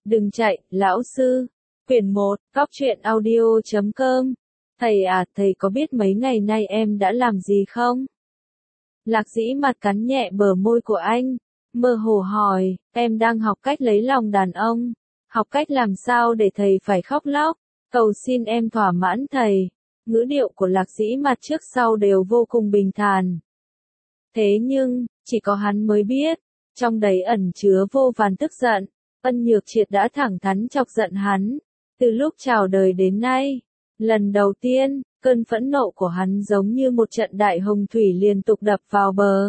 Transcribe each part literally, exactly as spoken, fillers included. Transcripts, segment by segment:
Đừng chạy, lão sư. Quyển một, góc truyện audio chấm com. Thầy à, thầy có biết mấy ngày nay em đã làm gì không? Lạc Dĩ mặt cắn nhẹ bờ môi của anh, mơ hồ hỏi, em đang học cách lấy lòng đàn ông, học cách làm sao để thầy phải khóc lóc, cầu xin em thỏa mãn thầy. Ngữ điệu của Lạc Dĩ mặt trước sau đều vô cùng bình thản. Thế nhưng, chỉ có hắn mới biết, trong đấy ẩn chứa vô vàn tức giận. Ân Nhược Triệt đã thẳng thắn chọc giận hắn, từ lúc chào đời đến nay. Lần đầu tiên, cơn phẫn nộ của hắn giống như một trận đại hồng thủy liên tục đập vào bờ.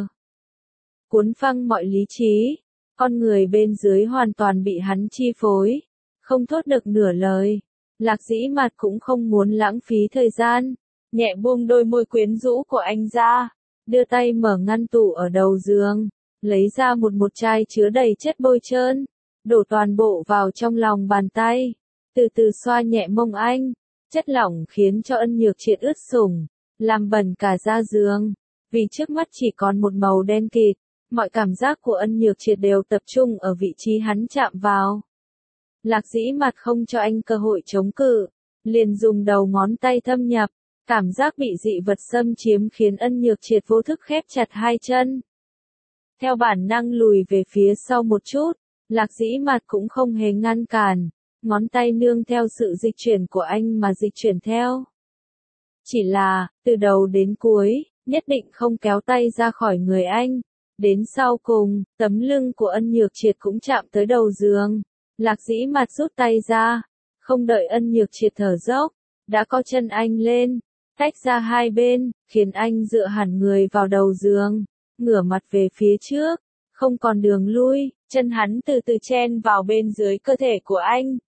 Cuốn phăng mọi lý trí, con người bên dưới hoàn toàn bị hắn chi phối, không thốt được nửa lời. Lạc Dĩ mặt cũng không muốn lãng phí thời gian, nhẹ buông đôi môi quyến rũ của anh ra, đưa tay mở ngăn tủ ở đầu giường, lấy ra một một chai chứa đầy chất bôi trơn, đổ toàn bộ vào trong lòng bàn tay, từ từ xoa nhẹ mông anh. Chất lỏng khiến cho Ân Nhược Triệt ướt sũng, làm bẩn cả da giường, vì trước mắt chỉ còn một màu đen kịt, mọi cảm giác của Ân Nhược Triệt đều tập trung ở vị trí hắn chạm vào. Lạc Dĩ mặt không cho anh cơ hội chống cự, liền dùng đầu ngón tay thâm nhập, cảm giác bị dị vật xâm chiếm khiến Ân Nhược Triệt vô thức khép chặt hai chân. Theo bản năng lùi về phía sau một chút, Lạc Dĩ mặt cũng không hề ngăn cản. Ngón tay nương theo sự dịch chuyển của anh mà dịch chuyển theo. Chỉ là, từ đầu đến cuối, nhất định không kéo tay ra khỏi người anh. Đến sau cùng, tấm lưng của Ân Nhược Triệt cũng chạm tới đầu giường. Lạc Dĩ mặt rút tay ra. Không đợi Ân Nhược Triệt thở dốc, đã có chân anh lên, tách ra hai bên, khiến anh dựa hẳn người vào đầu giường, ngửa mặt về phía trước, không còn đường lui, chân hắn từ từ chen vào bên dưới cơ thể của anh.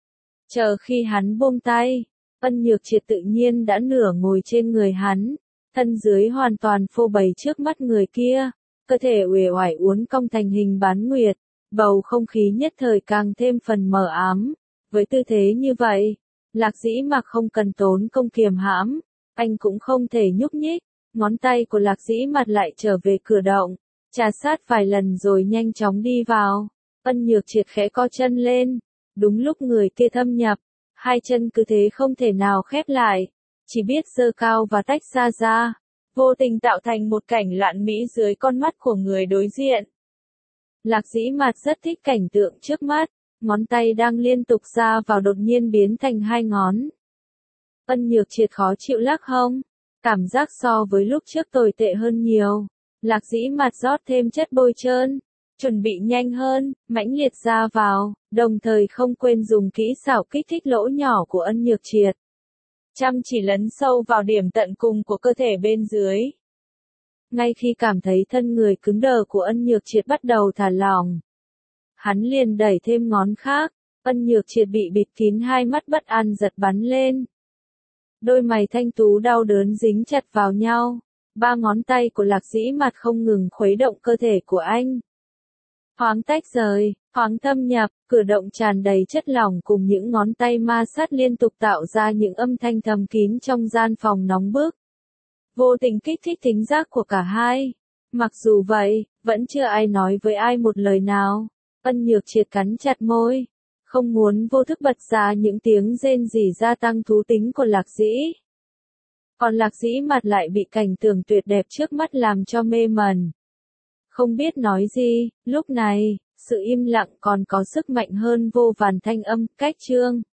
Chờ khi hắn buông tay, Ân Nhược Triệt tự nhiên đã nửa ngồi trên người hắn, thân dưới hoàn toàn phô bày trước mắt người kia, cơ thể uể oải uốn cong thành hình bán nguyệt, bầu không khí nhất thời càng thêm phần mờ ám. Với tư thế như vậy, Lạc Dĩ mặc không cần tốn công kiềm hãm, anh cũng không thể nhúc nhích, ngón tay của Lạc Dĩ mặt lại trở về cửa động, trà sát vài lần rồi nhanh chóng đi vào. Ân Nhược Triệt khẽ co chân lên. Đúng lúc người kia thâm nhập, hai chân cứ thế không thể nào khép lại, chỉ biết giơ cao và tách ra ra, vô tình tạo thành một cảnh lạn mỹ dưới con mắt của người đối diện. Lạc Dĩ mặt rất thích cảnh tượng trước mắt, ngón tay đang liên tục ra vào đột nhiên biến thành hai ngón. Ân Nhược Triệt khó chịu lắc hông, cảm giác so với lúc trước tồi tệ hơn nhiều. Lạc Dĩ mặt rót thêm chất bôi trơn, chuẩn bị nhanh hơn, mãnh liệt ra vào, đồng thời không quên dùng kỹ xảo kích thích lỗ nhỏ của Ân Nhược Triệt. Chăm chỉ lấn sâu vào điểm tận cùng của cơ thể bên dưới. Ngay khi cảm thấy thân người cứng đờ của Ân Nhược Triệt bắt đầu thả lỏng, hắn liền đẩy thêm ngón khác, Ân Nhược Triệt bị bịt kín hai mắt bất an giật bắn lên. Đôi mày thanh tú đau đớn dính chặt vào nhau, ba ngón tay của Lạc Dĩ mặt không ngừng khuấy động cơ thể của anh. Thoáng tách rời, thoáng thâm nhập, cửa động tràn đầy chất lỏng cùng những ngón tay ma sát liên tục tạo ra những âm thanh thầm kín trong gian phòng nóng bức. Vô tình kích thích thính giác của cả hai. Mặc dù vậy, vẫn chưa ai nói với ai một lời nào. Ân Nhược Triệt cắn chặt môi, không muốn vô thức bật ra những tiếng rên rỉ gia tăng thú tính của Lạc Dĩ. Còn Lạc Dĩ mặt lại bị cảnh tượng tuyệt đẹp trước mắt làm cho mê mẩn. Không biết nói gì, lúc này, sự im lặng còn có sức mạnh hơn vô vàn thanh âm, cách chương.